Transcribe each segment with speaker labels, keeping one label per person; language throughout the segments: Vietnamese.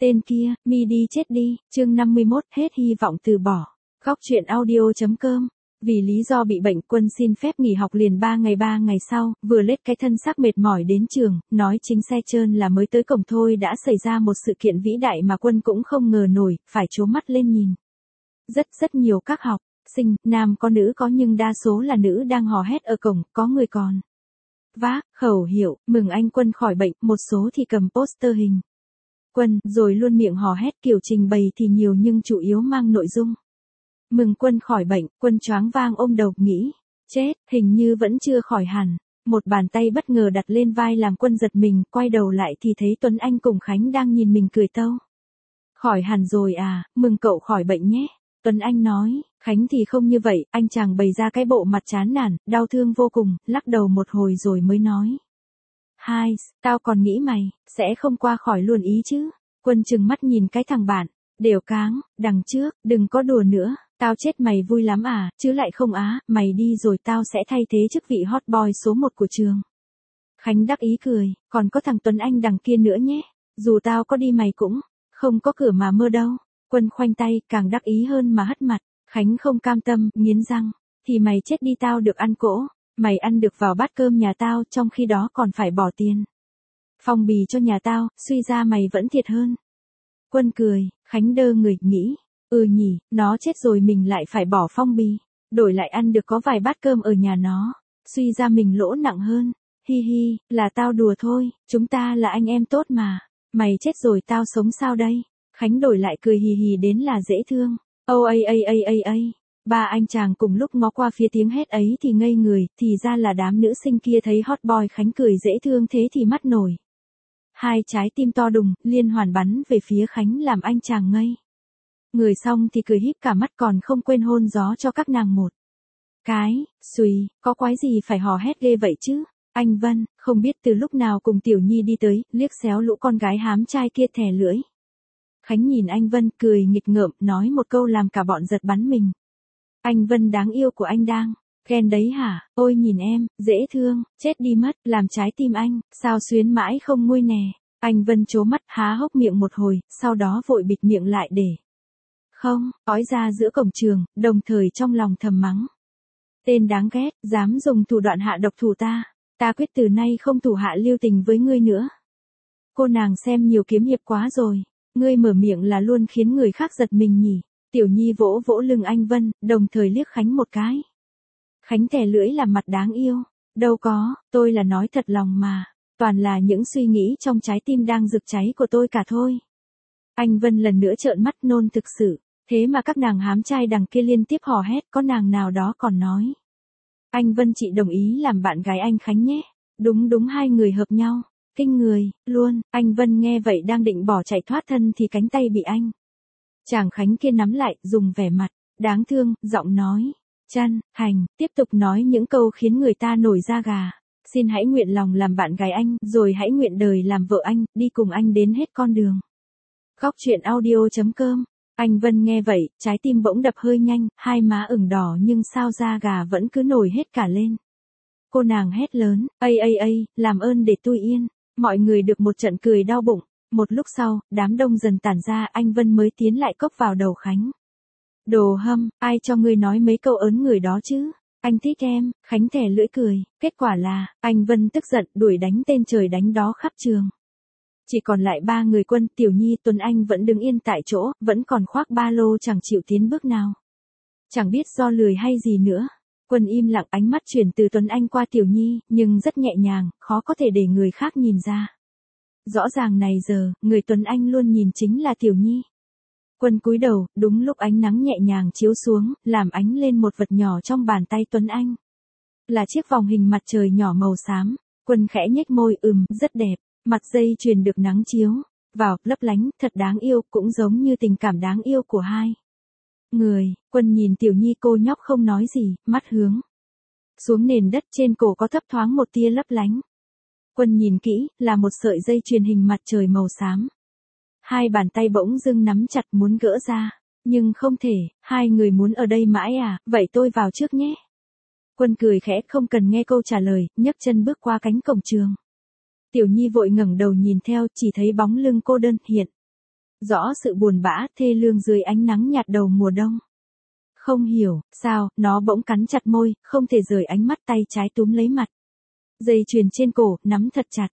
Speaker 1: Tên kia, mi đi chết đi, chương 51, hết hy vọng từ bỏ. Góc truyện audio.com. Vì lý do bị bệnh, Quân xin phép nghỉ học liền 3 ngày sau, vừa lết cái thân xác mệt mỏi đến trường, nói chính xe trơn là mới tới cổng thôi đã xảy ra một sự kiện vĩ đại mà Quân cũng không ngờ nổi, phải trố mắt lên nhìn. Rất nhiều các học sinh, nam có nữ có nhưng đa số là nữ đang hò hét ở cổng, có người còn vác khẩu hiệu, mừng anh Quân khỏi bệnh, một số thì cầm poster hình Quân, rồi luôn miệng hò hét, kiểu trình bày thì nhiều nhưng chủ yếu mang nội dung mừng Quân khỏi bệnh. Quân choáng váng ôm đầu nghĩ, chết, hình như vẫn chưa khỏi hẳn. Một bàn tay bất ngờ đặt lên vai làm Quân giật mình, quay đầu lại thì thấy Tuấn Anh cùng Khánh đang nhìn mình cười tâu. Khỏi hẳn rồi à, mừng cậu khỏi bệnh nhé. Tuấn Anh nói, Khánh thì không như vậy, anh chàng bày ra cái bộ mặt chán nản, đau thương vô cùng, lắc đầu một hồi rồi mới nói. Hai, tao còn nghĩ mày sẽ không qua khỏi luôn ý chứ. Quân trừng mắt nhìn cái thằng bạn, đều cáng, đằng trước, đừng có đùa nữa, tao chết mày vui lắm à, chứ lại không á, mày đi rồi tao sẽ thay thế chức vị hot boy số 1 của trường. Khánh đắc ý cười, còn có thằng Tuấn Anh đằng kia nữa nhé, dù tao có đi mày cũng không có cửa mà mơ đâu. Quân khoanh tay, càng đắc ý hơn mà hất mặt. Khánh không cam tâm, nghiến răng, thì mày chết đi tao được ăn cỗ, mày ăn được vào bát cơm nhà tao, trong khi đó còn phải bỏ tiền phong bì cho nhà tao, suy ra mày vẫn thiệt hơn. Quân cười, Khánh đơ người, nghĩ, nhỉ, nó chết rồi mình lại phải bỏ phong bì, đổi lại ăn được có vài bát cơm ở nhà nó, suy ra mình lỗ nặng hơn. Hi hi, là tao đùa thôi, chúng ta là anh em tốt mà, mày chết rồi tao sống sao đây? Khánh đổi lại cười hì hì đến là dễ thương. Ba anh chàng cùng lúc ngó qua phía tiếng hét ấy thì ngây người, thì ra là đám nữ sinh kia thấy hot boy Khánh cười dễ thương thế thì mắt nổi. Hai trái tim to đùng, liên hoàn bắn về phía Khánh làm anh chàng ngây người, xong thì cười híp cả mắt còn không quên hôn gió cho các nàng một cái. Xùi, có quái gì phải hò hét ghê vậy chứ? Anh Vân, không biết từ lúc nào cùng Tiểu Nhi đi tới, liếc xéo lũ con gái hám trai kia thè lưỡi. Khánh nhìn anh Vân cười nghịch ngợm, nói một câu làm cả bọn giật bắn mình. Anh Vân đáng yêu của anh đang ghen đấy hả? Ôi nhìn em, dễ thương, chết đi mất, làm trái tim anh, sao xuyến mãi không nguôi nè. Anh Vân trố mắt há hốc miệng một hồi, sau đó vội bịt miệng lại để không ói ra giữa cổng trường, đồng thời trong lòng thầm mắng. Tên đáng ghét, dám dùng thủ đoạn hạ độc thủ ta. Ta quyết từ nay không thủ hạ lưu tình với ngươi nữa. Cô nàng xem nhiều kiếm hiệp quá rồi. Ngươi mở miệng là luôn khiến người khác giật mình nhỉ. Tiểu Nhi vỗ vỗ lưng anh Vân, đồng thời liếc Khánh một cái. Khánh thè lưỡi làm mặt đáng yêu. Đâu có, tôi là nói thật lòng mà. Toàn là những suy nghĩ trong trái tim đang rực cháy của tôi cả thôi. Anh Vân lần nữa trợn mắt nôn thực sự. Thế mà các nàng hám trai đằng kia liên tiếp hò hét, có nàng nào đó còn nói. Anh Vân chị đồng ý làm bạn gái anh Khánh nhé. Đúng hai người hợp nhau. Kinh người, luôn. Anh Vân nghe vậy đang định bỏ chạy thoát thân thì cánh tay bị anh chàng Khánh kia nắm lại, dùng vẻ mặt đáng thương, giọng nói chân thành, tiếp tục nói những câu khiến người ta nổi da gà. Xin hãy nguyện lòng làm bạn gái anh, rồi hãy nguyện đời làm vợ anh, đi cùng anh đến hết con đường. Góc truyện audio.com. Anh Vân nghe vậy, trái tim bỗng đập hơi nhanh, hai má ửng đỏ nhưng sao da gà vẫn cứ nổi hết cả lên. Cô nàng hét lớn, làm ơn để tôi yên. Mọi người được một trận cười đau bụng. Một lúc sau, đám đông dần tản ra, anh Vân mới tiến lại cốc vào đầu Khánh. Đồ hâm, ai cho ngươi nói mấy câu ớn người đó chứ? Anh thích em. Khánh thè lưỡi cười. Kết quả là, anh Vân tức giận đuổi đánh tên trời đánh đó khắp trường. Chỉ còn lại 3 người Quân, Tiểu Nhi, Tuấn Anh vẫn đứng yên tại chỗ, vẫn còn khoác ba lô chẳng chịu tiến bước nào. Chẳng biết do lười hay gì nữa. Quân im lặng, ánh mắt chuyển từ Tuấn Anh qua Tiểu Nhi, nhưng rất nhẹ nhàng, khó có thể để người khác nhìn ra. Rõ ràng này giờ, người Tuấn Anh luôn nhìn chính là Tiểu Nhi. Quân cúi đầu, đúng lúc ánh nắng nhẹ nhàng chiếu xuống, làm ánh lên một vật nhỏ trong bàn tay Tuấn Anh. Là chiếc vòng hình mặt trời nhỏ màu xám. Quân khẽ nhếch môi, rất đẹp. Mặt dây chuyền được nắng chiếu vào, lấp lánh, thật đáng yêu, cũng giống như tình cảm đáng yêu của hai người. Quân nhìn Tiểu Nhi, cô nhóc không nói gì, mắt hướng xuống nền đất, trên cổ có thấp thoáng một tia lấp lánh. Quân nhìn kỹ, là một sợi dây chuyền hình mặt trời màu xám. Hai bàn tay bỗng dưng nắm chặt muốn gỡ ra, nhưng không thể. Hai người muốn ở đây mãi à, vậy tôi vào trước nhé. Quân cười khẽ, không cần nghe câu trả lời, nhấc chân bước qua cánh cổng trường. Tiểu Nhi vội ngẩng đầu nhìn theo, chỉ thấy bóng lưng cô đơn hiện Rõ sự buồn bã, thê lương dưới ánh nắng nhạt đầu mùa đông. Không hiểu, sao, nó bỗng cắn chặt môi, không thể rời ánh mắt, tay trái túm lấy mặt. Dây chuyền trên cổ, nắm thật chặt.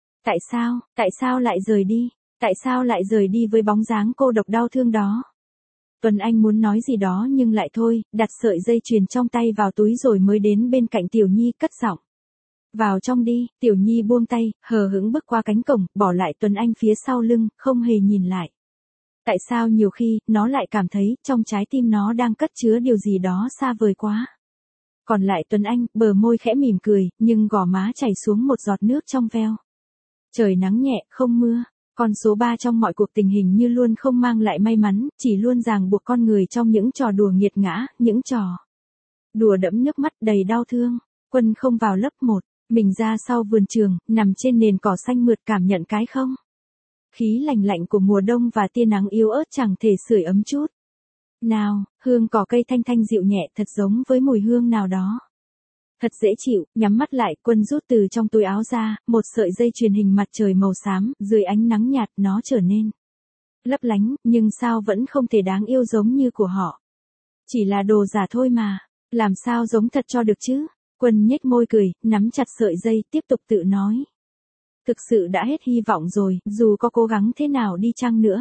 Speaker 1: Tại sao lại rời đi? Tại sao lại rời đi với bóng dáng cô độc đau thương đó? Tuấn Anh muốn nói gì đó nhưng lại thôi, đặt sợi dây chuyền trong tay vào túi rồi mới đến bên cạnh Tiểu Nhi cất giọng. Vào trong đi, Tiểu Nhi buông tay, hờ hững bước qua cánh cổng, bỏ lại Tuấn Anh phía sau lưng, không hề nhìn lại. Tại sao nhiều khi, nó lại cảm thấy, trong trái tim nó đang cất chứa điều gì đó xa vời quá. Còn lại Tuấn Anh, bờ môi khẽ mỉm cười, nhưng gò má chảy xuống một giọt nước trong veo. Trời nắng nhẹ, không mưa. Con số 3 trong mọi cuộc tình hình như luôn không mang lại may mắn, chỉ luôn ràng buộc con người trong những trò đùa nghiệt ngã, những trò đùa đẫm nước mắt đầy đau thương. Quân không vào lớp 1, mình ra sau vườn trường, nằm trên nền cỏ xanh mượt cảm nhận cái không khí lành lạnh của mùa đông và tia nắng yếu ớt chẳng thể sưởi ấm chút nào, hương cỏ cây thanh thanh dịu nhẹ thật giống với mùi hương nào đó. Thật dễ chịu, nhắm mắt lại, Quân rút từ trong túi áo ra, một sợi dây chuyền hình mặt trời màu xám, dưới ánh nắng nhạt nó trở nên lấp lánh, nhưng sao vẫn không thể đáng yêu giống như của họ. Chỉ là đồ giả thôi mà, làm sao giống thật cho được chứ? Quân nhếch môi cười, nắm chặt sợi dây, tiếp tục tự nói. Thực sự đã hết hy vọng rồi, dù có cố gắng thế nào đi chăng nữa.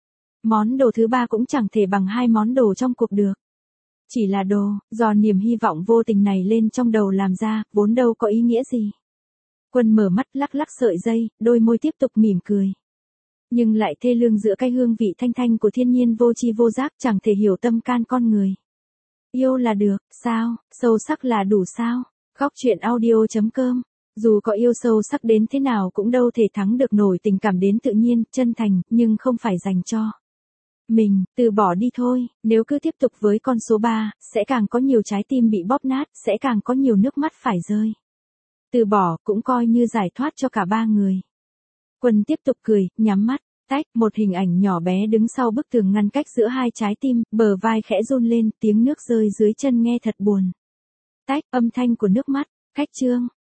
Speaker 1: Món đồ thứ 3 cũng chẳng thể bằng 2 món đồ trong cuộc được. Chỉ là đồ, do niềm hy vọng vô tình này lên trong đầu làm ra, vốn đâu có ý nghĩa gì. Quân mở mắt lắc lắc sợi dây, đôi môi tiếp tục mỉm cười. Nhưng lại thê lương giữa cái hương vị thanh thanh của thiên nhiên vô tri vô giác, chẳng thể hiểu tâm can con người. Yêu là được, sao, sâu sắc là đủ sao? Góc truyện audio.com. Dù có yêu sâu sắc đến thế nào cũng đâu thể thắng được nổi tình cảm đến tự nhiên, chân thành, nhưng không phải dành cho mình, từ bỏ đi thôi, nếu cứ tiếp tục với con số 3, sẽ càng có nhiều trái tim bị bóp nát, sẽ càng có nhiều nước mắt phải rơi. Từ bỏ cũng coi như giải thoát cho cả 3 người. Quân tiếp tục cười, nhắm mắt, tách, một hình ảnh nhỏ bé đứng sau bức tường ngăn cách giữa hai trái tim, bờ vai khẽ run lên, tiếng nước rơi dưới chân nghe thật buồn. Tách, âm thanh của nước mắt, cách chương.